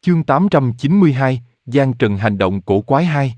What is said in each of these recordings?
Chương 892, Giang Trần hành động cổ quái 2.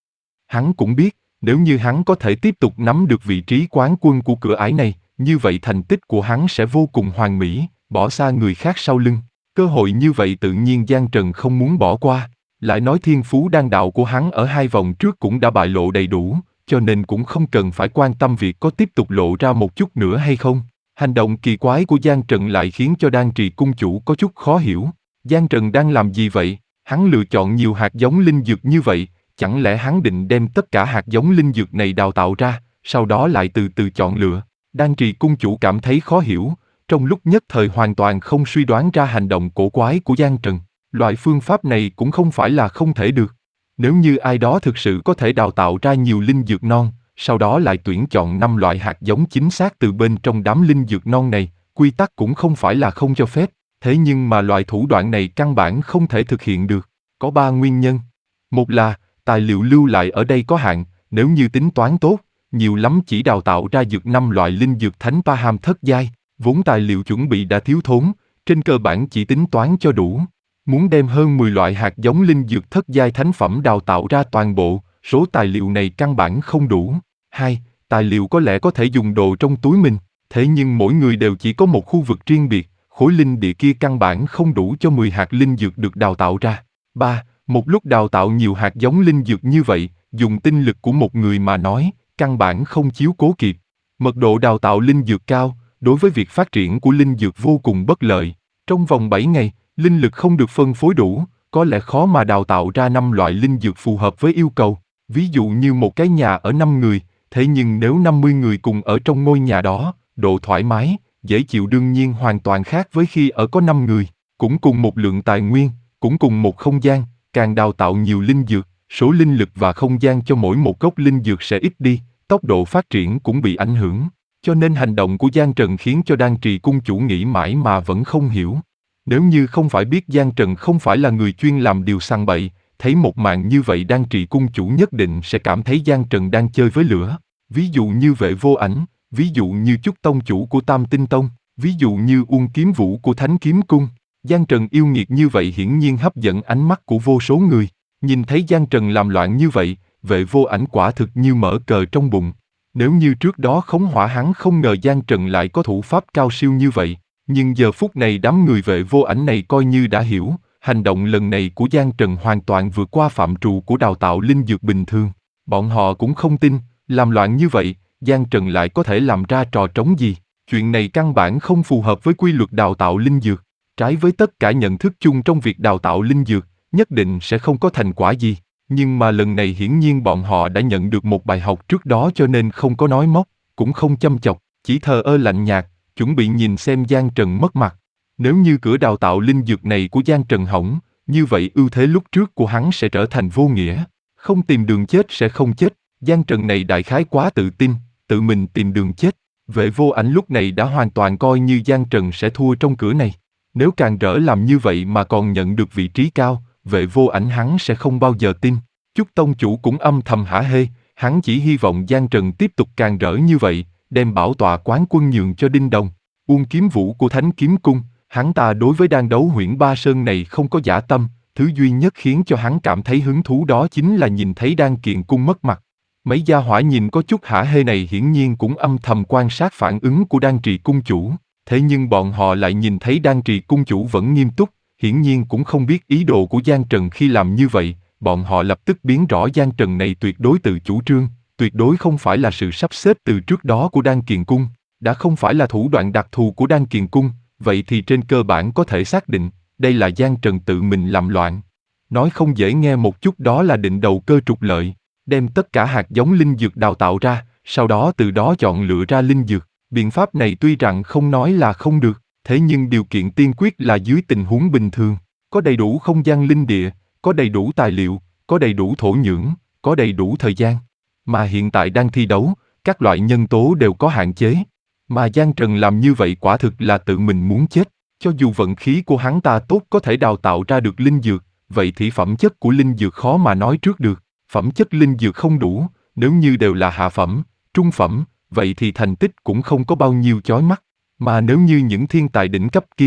Hắn cũng biết, nếu như hắn có thể tiếp tục nắm được vị trí quán quân của cửa ải này, như vậy thành tích của hắn sẽ vô cùng hoàn mỹ, bỏ xa người khác sau lưng. Cơ hội như vậy tự nhiên Giang Trần không muốn bỏ qua. Lại nói thiên phú đan đạo của hắn ở 2 vòng trước cũng đã bại lộ đầy đủ, cho nên cũng không cần phải quan tâm việc có tiếp tục lộ ra một chút nữa hay không. Hành động kỳ quái của Giang Trần lại khiến cho Đan Trì cung chủ có chút khó hiểu. Giang Trần đang làm gì vậy? Hắn lựa chọn nhiều hạt giống linh dược như vậy, chẳng lẽ hắn định đem tất cả hạt giống linh dược này đào tạo ra, sau đó lại từ từ chọn lựa? Đan Trì cung chủ cảm thấy khó hiểu, trong lúc nhất thời hoàn toàn không suy đoán ra hành động cổ quái của Giang Trần. Loại phương pháp này cũng không phải là không thể được. Nếu như ai đó thực sự có thể đào tạo ra nhiều linh dược non, sau đó lại tuyển chọn 5 loại hạt giống chính xác từ bên trong đám linh dược non này, quy tắc cũng không phải là không cho phép. Thế nhưng mà loại thủ đoạn này căn bản không thể thực hiện được. Có 3 nguyên nhân. Một là, tài liệu lưu lại ở đây có hạn, nếu như tính toán tốt, nhiều lắm chỉ đào tạo ra dược 5 loại linh dược thánh Paham thất giai, vốn tài liệu chuẩn bị đã thiếu thốn, trên cơ bản chỉ tính toán cho đủ. Muốn đem hơn 10 loại hạt giống linh dược thất giai thánh phẩm đào tạo ra toàn bộ, số tài liệu này căn bản không đủ. 2. Tài liệu có lẽ có thể dùng đồ trong túi mình, thế nhưng mỗi người đều chỉ có một khu vực riêng biệt, khối linh địa kia căn bản không đủ cho 10 hạt linh dược được đào tạo ra. 3. Một lúc đào tạo nhiều hạt giống linh dược như vậy, dùng tinh lực của một người mà nói, căn bản không chiếu cố kịp. Mật độ đào tạo linh dược cao, đối với việc phát triển của linh dược vô cùng bất lợi. Trong vòng 7 ngày, linh lực không được phân phối đủ, có lẽ khó mà đào tạo ra 5 loại linh dược phù hợp với yêu cầu. Ví dụ như một cái nhà ở 5 người, thế nhưng nếu 50 người cùng ở trong ngôi nhà đó, độ thoải mái, dễ chịu đương nhiên hoàn toàn khác với khi ở có 5 người, cũng cùng một lượng tài nguyên, cũng cùng một không gian, càng đào tạo nhiều linh dược, số linh lực và không gian cho mỗi một gốc linh dược sẽ ít đi, tốc độ phát triển cũng bị ảnh hưởng. Cho nên hành động của Giang Trần khiến cho Đan Trì cung chủ nghĩ mãi mà vẫn không hiểu. Nếu như không phải biết Giang Trần không phải là người chuyên làm điều săn bậy, thấy một màn như vậy Đan Trì cung chủ nhất định sẽ cảm thấy Giang Trần đang chơi với lửa. Ví dụ như Vệ Vô Ảnh, ví dụ như Chúc tông chủ của Tam Tinh Tông, ví dụ như Uông Kiếm Vũ của Thánh Kiếm Cung. Giang Trần yêu nghiệt như vậy hiển nhiên hấp dẫn ánh mắt của vô số người. Nhìn thấy Giang Trần làm loạn như vậy, Vệ Vô Ảnh quả thực như mở cờ trong bụng. Nếu như trước đó khống hỏa hắn không ngờ Giang Trần lại có thủ pháp cao siêu như vậy. Nhưng giờ phút này đám người Vệ Vô Ảnh này coi như đã hiểu, hành động lần này của Giang Trần hoàn toàn vượt qua phạm trù của đào tạo linh dược bình thường. Bọn họ cũng không tin, làm loạn như vậy, Giang Trần lại có thể làm ra trò trống gì. Chuyện này căn bản không phù hợp với quy luật đào tạo linh dược, trái với tất cả nhận thức chung trong việc đào tạo linh dược, nhất định sẽ không có thành quả gì. Nhưng mà lần này hiển nhiên bọn họ đã nhận được một bài học trước đó cho nên không có nói móc, cũng không châm chọc, chỉ thờ ơ lạnh nhạt, chuẩn bị nhìn xem Giang Trần mất mặt. Nếu như cửa đào tạo linh dược này của Giang Trần hỏng, như vậy ưu thế lúc trước của hắn sẽ trở thành vô nghĩa. Không tìm đường chết sẽ không chết, Giang Trần này đại khái quá tự tin, tự mình tìm đường chết. Vệ Vô Ảnh lúc này đã hoàn toàn coi như Giang Trần sẽ thua trong cửa này. Nếu càng rỡ làm như vậy mà còn nhận được vị trí cao, Vệ Vô Ảnh hắn sẽ không bao giờ tin. Chúc tông chủ cũng âm thầm hả hê, hắn chỉ hy vọng Giang Trần tiếp tục càng rỡ như vậy, đem bảo tọa quán quân nhường cho Đinh Đồng. Uông Kiếm Vũ của Thánh Kiếm Cung, hắn ta đối với đan đấu huyễn Ba Sơn này không có dã tâm, thứ duy nhất khiến cho hắn cảm thấy hứng thú đó chính là nhìn thấy Đan Kiện Cung mất mặt. Mấy gia hỏa nhìn có chút hả hê này hiển nhiên cũng âm thầm quan sát phản ứng của Đan Trì cung chủ, thế nhưng bọn họ lại nhìn thấy Đan Trì cung chủ vẫn nghiêm túc, hiển nhiên cũng không biết ý đồ của Giang Trần khi làm như vậy, bọn họ lập tức biến rõ Giang Trần này tuyệt đối tự chủ trương, tuyệt đối không phải là sự sắp xếp từ trước đó của Đan Kiền Cung, đã không phải là thủ đoạn đặc thù của Đan Kiền Cung, vậy thì trên cơ bản có thể xác định, đây là Giang Trần tự mình làm loạn. Nói không dễ nghe một chút đó là định đầu cơ trục lợi, đem tất cả hạt giống linh dược đào tạo ra, sau đó từ đó chọn lựa ra linh dược. Biện pháp này tuy rằng không nói là không được, thế nhưng điều kiện tiên quyết là dưới tình huống bình thường, có đầy đủ không gian linh địa, có đầy đủ tài liệu, có đầy đủ thổ nhưỡng, có đầy đủ thời gian. Mà hiện tại đang thi đấu, các loại nhân tố đều có hạn chế. Mà Giang Trần làm như vậy quả thực là tự mình muốn chết. Cho dù vận khí của hắn ta tốt có thể đào tạo ra được linh dược, vậy thì phẩm chất của linh dược khó mà nói trước được. Phẩm chất linh dược không đủ, nếu như đều là hạ phẩm, trung phẩm, vậy thì thành tích cũng không có bao nhiêu chói mắt. Mà nếu như những thiên tài đỉnh cấp kia,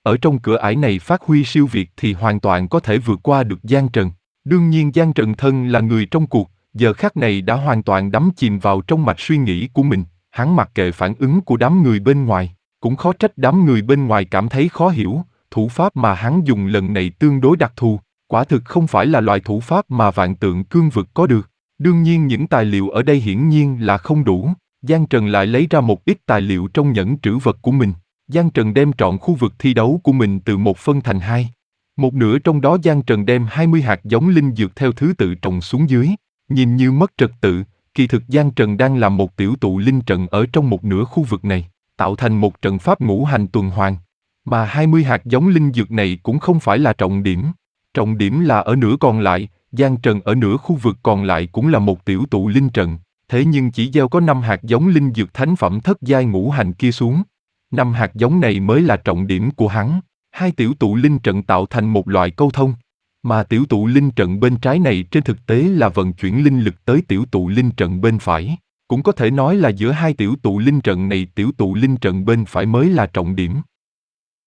ở trong cửa ải này phát huy siêu việt thì hoàn toàn có thể vượt qua được Giang Trần. Đương nhiên Giang Trần thân là người trong cuộc, giờ khắc này đã hoàn toàn đắm chìm vào trong mạch suy nghĩ của mình, hắn mặc kệ phản ứng của đám người bên ngoài, cũng khó trách đám người bên ngoài cảm thấy khó hiểu, thủ pháp mà hắn dùng lần này tương đối đặc thù, quả thực không phải là loại thủ pháp mà Vạn Tượng Cương Vực có được. Đương nhiên những tài liệu ở đây hiển nhiên là không đủ, Giang Trần lại lấy ra một ít tài liệu trong nhẫn trữ vật của mình. Giang Trần đem trọn khu vực thi đấu của mình từ một phân thành hai. Một nửa trong đó Giang Trần đem 20 hạt giống linh dược theo thứ tự trồng xuống dưới. Nhìn như mất trật tự, kỳ thực Giang Trần đang làm một tiểu tụ linh trận ở trong một nửa khu vực này, tạo thành một trận pháp ngũ hành tuần hoàn. Mà 20 hạt giống linh dược này cũng không phải là trọng điểm. Trọng điểm là ở nửa còn lại, Giang Trần ở nửa khu vực còn lại cũng là một tiểu tụ linh trận, thế nhưng chỉ gieo có 5 hạt giống linh dược thánh phẩm thất giai ngũ hành kia xuống. 5 hạt giống này mới là trọng điểm của hắn. Hai tiểu tụ linh trận tạo thành một loại câu thông, mà tiểu tụ linh trận bên trái này trên thực tế là vận chuyển linh lực tới tiểu tụ linh trận bên phải. Cũng có thể nói là giữa hai tiểu tụ linh trận này tiểu tụ linh trận bên phải mới là trọng điểm.